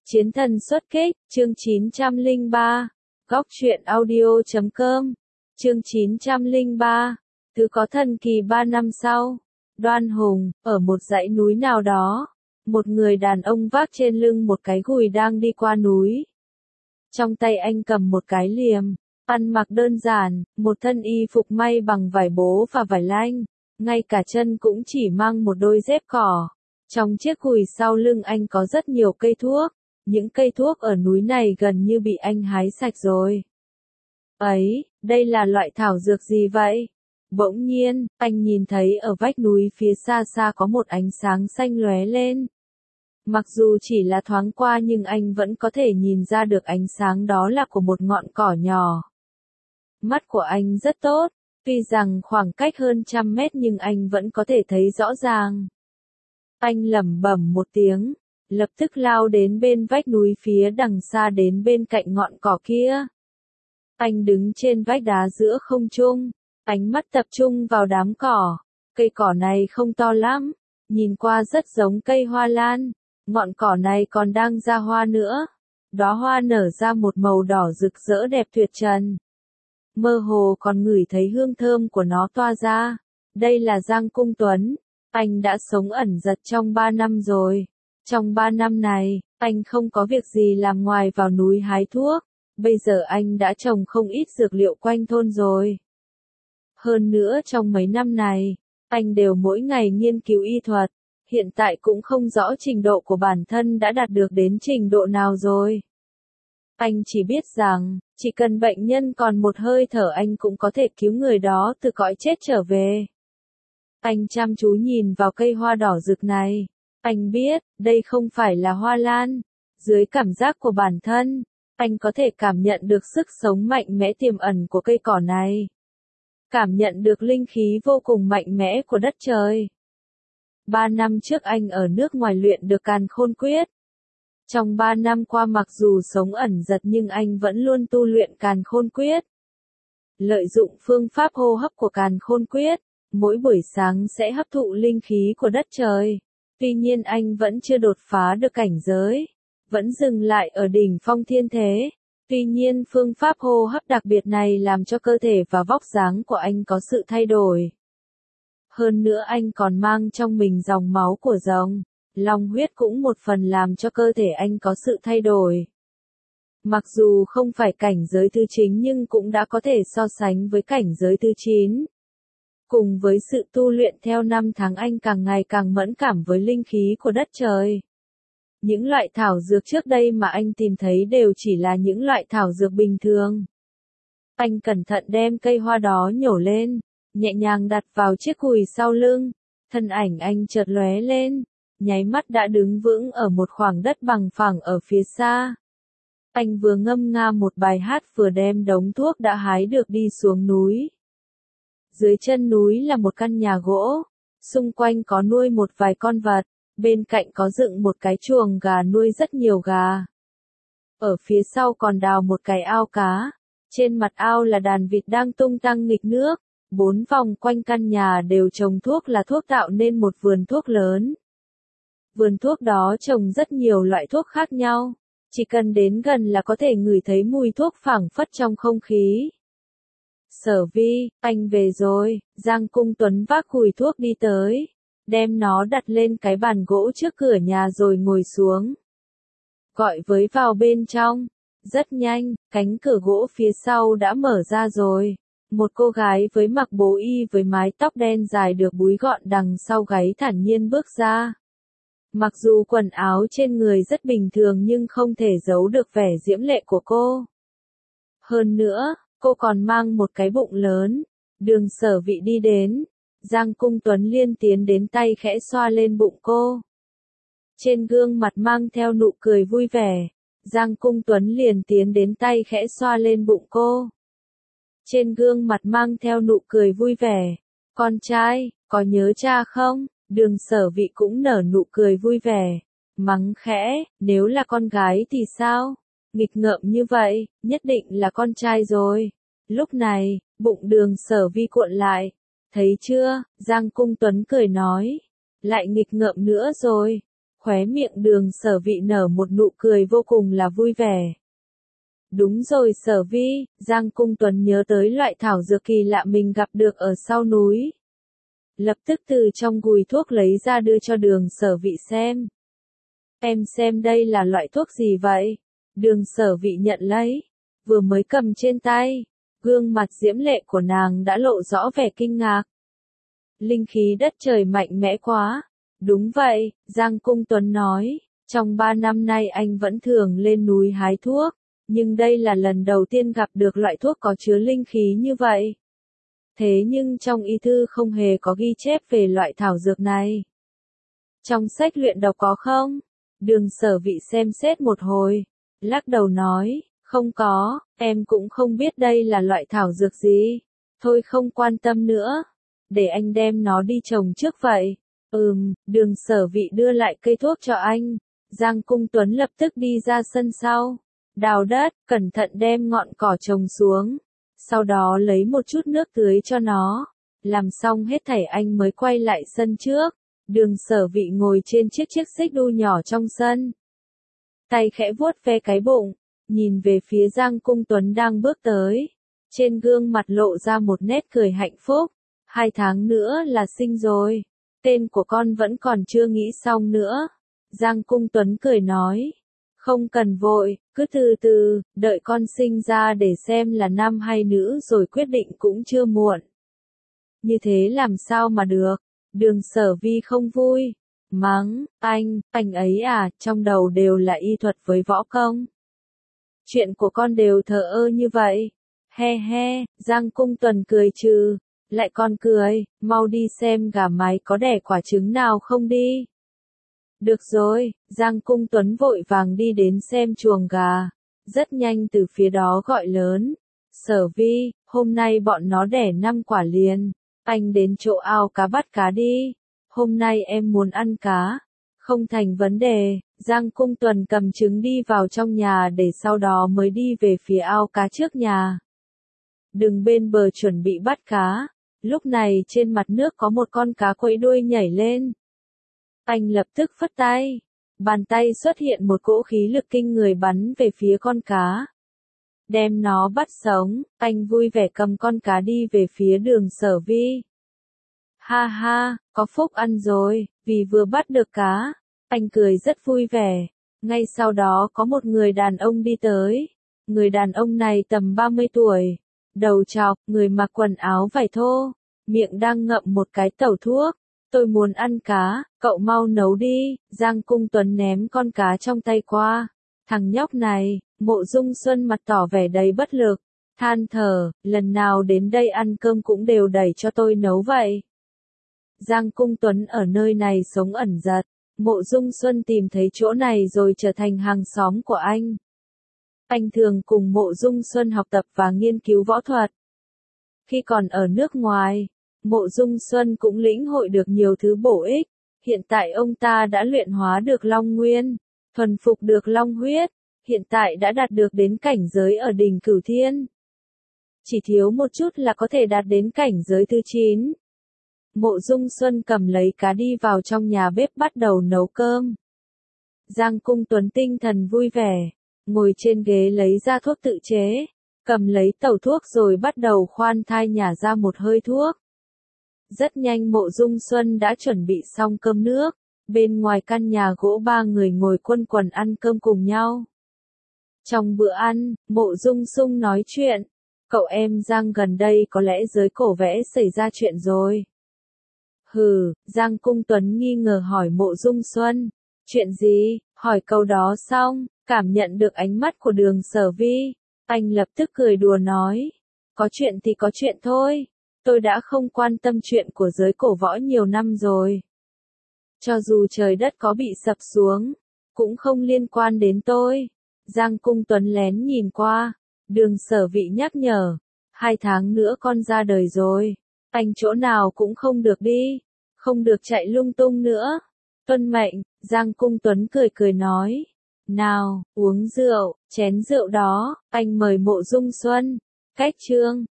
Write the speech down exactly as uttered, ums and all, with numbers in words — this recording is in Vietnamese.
Chiến thần xuất kích, chương chín trăm lẻ ba, góc truyện audio chấm com, chương chín trăm lẻ ba, thứ có thần kỳ ba năm sau, Đoan Hùng, ở một dãy núi nào đó, một người đàn ông vác trên lưng một cái gùi đang đi qua núi. Trong tay anh cầm một cái liềm, ăn mặc đơn giản, một thân y phục may bằng vải bố và vải lanh, ngay cả chân cũng chỉ mang một đôi dép cỏ. Trong chiếc gùi sau lưng anh có rất nhiều cây thuốc, những cây thuốc ở núi này gần như bị anh hái sạch rồi. Ấy, đây là loại thảo dược gì vậy? Bỗng nhiên, anh nhìn thấy ở vách núi phía xa xa có một ánh sáng xanh lóe lên. Mặc dù chỉ là thoáng qua nhưng anh vẫn có thể nhìn ra được ánh sáng đó là của một ngọn cỏ nhỏ. Mắt của anh rất tốt, tuy rằng khoảng cách hơn trăm mét nhưng anh vẫn có thể thấy rõ ràng. Anh lẩm bẩm một tiếng, lập tức lao đến bên vách núi phía đằng xa đến bên cạnh ngọn cỏ kia. Anh đứng trên vách đá giữa không trung, ánh mắt tập trung vào đám cỏ. Cây cỏ này không to lắm, nhìn qua rất giống cây hoa lan. Ngọn cỏ này còn đang ra hoa nữa. Đóa hoa nở ra một màu đỏ rực rỡ đẹp tuyệt trần. Mơ hồ còn ngửi thấy hương thơm của nó toa ra. Đây là Giang Cung Tuấn. Anh đã sống ẩn giật trong ba năm rồi. Trong ba năm này, anh không có việc gì làm ngoài vào núi hái thuốc. Bây giờ anh đã trồng không ít dược liệu quanh thôn rồi. Hơn nữa trong mấy năm này, anh đều mỗi ngày nghiên cứu y thuật. Hiện tại cũng không rõ trình độ của bản thân đã đạt được đến trình độ nào rồi. Anh chỉ biết rằng, chỉ cần bệnh nhân còn một hơi thở anh cũng có thể cứu người đó từ cõi chết trở về. Anh chăm chú nhìn vào cây hoa đỏ rực này. Anh biết, đây không phải là hoa lan. Dưới cảm giác của bản thân, anh có thể cảm nhận được sức sống mạnh mẽ tiềm ẩn của cây cỏ này. Cảm nhận được linh khí vô cùng mạnh mẽ của đất trời. Ba năm trước anh ở nước ngoài luyện được Càn Khôn Quyết. Trong ba năm qua mặc dù sống ẩn giật nhưng anh vẫn luôn tu luyện Càn Khôn Quyết. Lợi dụng phương pháp hô hấp của Càn Khôn Quyết, mỗi buổi sáng sẽ hấp thụ linh khí của đất trời. Tuy nhiên anh vẫn chưa đột phá được cảnh giới, vẫn dừng lại ở đỉnh phong thiên thế. Tuy nhiên phương pháp hô hấp đặc biệt này làm cho cơ thể và vóc dáng của anh có sự thay đổi. Hơn nữa anh còn mang trong mình dòng máu của rồng, long huyết cũng một phần làm cho cơ thể anh có sự thay đổi. Mặc dù không phải cảnh giới thứ chín nhưng cũng đã có thể so sánh với cảnh giới thứ chín. Cùng với sự tu luyện theo năm tháng anh càng ngày càng mẫn cảm với linh khí của đất trời. Những loại thảo dược trước đây mà anh tìm thấy đều chỉ là những loại thảo dược bình thường. Anh cẩn thận đem cây hoa đó nhổ lên, nhẹ nhàng đặt vào chiếc gùi sau lưng. Thân ảnh anh chợt lóe lên, nháy mắt đã đứng vững ở một khoảng đất bằng phẳng ở phía xa. Anh vừa ngâm nga một bài hát vừa đem đống thuốc đã hái được đi xuống núi. Dưới chân núi là một căn nhà gỗ, xung quanh có nuôi một vài con vật, bên cạnh có dựng một cái chuồng gà nuôi rất nhiều gà. Ở phía sau còn đào một cái ao cá, trên mặt ao là đàn vịt đang tung tăng nghịch nước, bốn vòng quanh căn nhà đều trồng thuốc là thuốc tạo nên một vườn thuốc lớn. Vườn thuốc đó trồng rất nhiều loại thuốc khác nhau, chỉ cần đến gần là có thể ngửi thấy mùi thuốc phảng phất trong không khí. Sở Vi, anh về rồi. Giang Cung Tuấn vác gùi thuốc đi tới, đem nó đặt lên cái bàn gỗ trước cửa nhà rồi ngồi xuống. Gọi với vào bên trong. Rất nhanh, cánh cửa gỗ phía sau đã mở ra rồi. Một cô gái với mặc bố y với mái tóc đen dài được búi gọn đằng sau gáy thản nhiên bước ra. Mặc dù quần áo trên người rất bình thường nhưng không thể giấu được vẻ diễm lệ của cô. Hơn nữa, cô còn mang một cái bụng lớn. Đường Sở Vị đi đến, Giang Cung Tuấn liên tiến đến tay khẽ xoa lên bụng cô. Trên gương mặt mang theo nụ cười vui vẻ, Giang Cung Tuấn liền tiến đến tay khẽ xoa lên bụng cô. Trên gương mặt mang theo nụ cười vui vẻ, con trai, có nhớ cha không? Đường Sở Vị cũng nở nụ cười vui vẻ, mắng khẽ, nếu là con gái thì sao? Nghịch ngợm như vậy, nhất định là con trai rồi. Lúc này, bụng Đường Sở Vi cuộn lại. Thấy chưa, Giang Cung Tuấn cười nói. Lại nghịch ngợm nữa rồi. Khóe miệng Đường Sở Vị nở một nụ cười vô cùng là vui vẻ. Đúng rồi Sở Vi, Giang Cung Tuấn nhớ tới loại thảo dược kỳ lạ mình gặp được ở sau núi. Lập tức từ trong gùi thuốc lấy ra đưa cho Đường Sở Vị xem. Em xem đây là loại thuốc gì vậy? Đường Sở Vị nhận lấy, vừa mới cầm trên tay, gương mặt diễm lệ của nàng đã lộ rõ vẻ kinh ngạc. Linh khí đất trời mạnh mẽ quá. Đúng vậy, Giang Cung Tuấn nói, trong ba năm nay anh vẫn thường lên núi hái thuốc, nhưng đây là lần đầu tiên gặp được loại thuốc có chứa linh khí như vậy. Thế nhưng trong y thư không hề có ghi chép về loại thảo dược này. Trong sách luyện độc có không? Đường Sở Vị xem xét một hồi, lắc đầu nói, không có, em cũng không biết đây là loại thảo dược gì. Thôi không quan tâm nữa, để anh đem nó đi trồng trước vậy. Ừm, Đường Sở Vị đưa lại cây thuốc cho anh. Giang Cung Tuấn lập tức đi ra sân sau, đào đất, cẩn thận đem ngọn cỏ trồng xuống. Sau đó lấy một chút nước tưới cho nó. Làm xong hết thảy anh mới quay lại sân trước. Đường Sở Vị ngồi trên chiếc chiếc xích đu nhỏ trong sân. Tay khẽ vuốt ve cái bụng, nhìn về phía Giang Cung Tuấn đang bước tới. Trên gương mặt lộ ra một nét cười hạnh phúc. Hai tháng nữa là sinh rồi. Tên của con vẫn còn chưa nghĩ xong nữa. Giang Cung Tuấn cười nói. Không cần vội, cứ từ từ, đợi con sinh ra để xem là nam hay nữ rồi quyết định cũng chưa muộn. Như thế làm sao mà được? Đường Sở Vi không vui. Mắng, anh, anh ấy à, trong đầu đều là y thuật với võ công. Chuyện của con đều thờ ơ như vậy. He he, Giang Cung Tuấn cười trừ. Lại còn cười, mau đi xem gà mái có đẻ quả trứng nào không đi. Được rồi, Giang Cung Tuấn vội vàng đi đến xem chuồng gà. Rất nhanh từ phía đó gọi lớn. Sở Vi, hôm nay bọn nó đẻ năm quả liền. Anh đến chỗ ao cá bắt cá đi. Hôm nay em muốn ăn cá. Không thành vấn đề, Giang Cung Tuấn cầm trứng đi vào trong nhà để sau đó mới đi về phía ao cá trước nhà. Đừng bên bờ chuẩn bị bắt cá. Lúc này trên mặt nước có một con cá quẫy đuôi nhảy lên. Anh lập tức phất tay. Bàn tay xuất hiện một cỗ khí lực kinh người bắn về phía con cá. Đem nó bắt sống, anh vui vẻ cầm con cá đi về phía Đường Sở Vi. Ha ha, có phúc ăn rồi, vì vừa bắt được cá. Anh cười rất vui vẻ. Ngay sau đó có một người đàn ông đi tới. Người đàn ông này tầm ba mươi tuổi. Đầu trọc, người mặc quần áo vải thô. Miệng đang ngậm một cái tẩu thuốc. Tôi muốn ăn cá, cậu mau nấu đi. Giang Cung Tuấn ném con cá trong tay qua. Thằng nhóc này, Mộ Dung Xuân mặt tỏ vẻ đầy bất lực. Than thở, lần nào đến đây ăn cơm cũng đều đẩy cho tôi nấu vậy. Giang Cung Tuấn ở nơi này sống ẩn giật. Mộ Dung Xuân tìm thấy chỗ này rồi trở thành hàng xóm của anh. Anh thường cùng Mộ Dung Xuân học tập và nghiên cứu võ thuật. Khi còn ở nước ngoài, Mộ Dung Xuân cũng lĩnh hội được nhiều thứ bổ ích. Hiện tại ông ta đã luyện hóa được Long Nguyên, thuần phục được Long huyết, hiện tại đã đạt được đến cảnh giới ở đỉnh Cửu Thiên. Chỉ thiếu một chút là có thể đạt đến cảnh giới thứ chín. Mộ Dung Xuân cầm lấy cá đi vào trong nhà bếp bắt đầu nấu cơm. Giang Cung Tuấn tinh thần vui vẻ, ngồi trên ghế lấy ra thuốc tự chế, cầm lấy tẩu thuốc rồi bắt đầu khoan thai nhả ra một hơi thuốc. Rất nhanh Mộ Dung Xuân đã chuẩn bị xong cơm nước, bên ngoài căn nhà gỗ ba người ngồi quây quần ăn cơm cùng nhau. Trong bữa ăn, Mộ Dung Sung nói chuyện, cậu em Giang gần đây có lẽ giới cổ vẽ xảy ra chuyện rồi. Hừ, Giang Cung Tuấn nghi ngờ hỏi Mộ Dung Xuân, chuyện gì, hỏi câu đó xong, cảm nhận được ánh mắt của Đường Sở Vi, anh lập tức cười đùa nói, có chuyện thì có chuyện thôi, tôi đã không quan tâm chuyện của giới cổ võ nhiều năm rồi. Cho dù trời đất có bị sập xuống, cũng không liên quan đến tôi. Giang Cung Tuấn lén nhìn qua, Đường Sở Vi nhắc nhở, hai tháng nữa con ra đời rồi, anh chỗ nào cũng không được đi, không được chạy lung tung nữa. Tuân mệnh, Giang Cung Tuấn cười cười nói, nào, uống rượu, chén rượu đó, anh mời Mộ Dung Xuân. Cách chương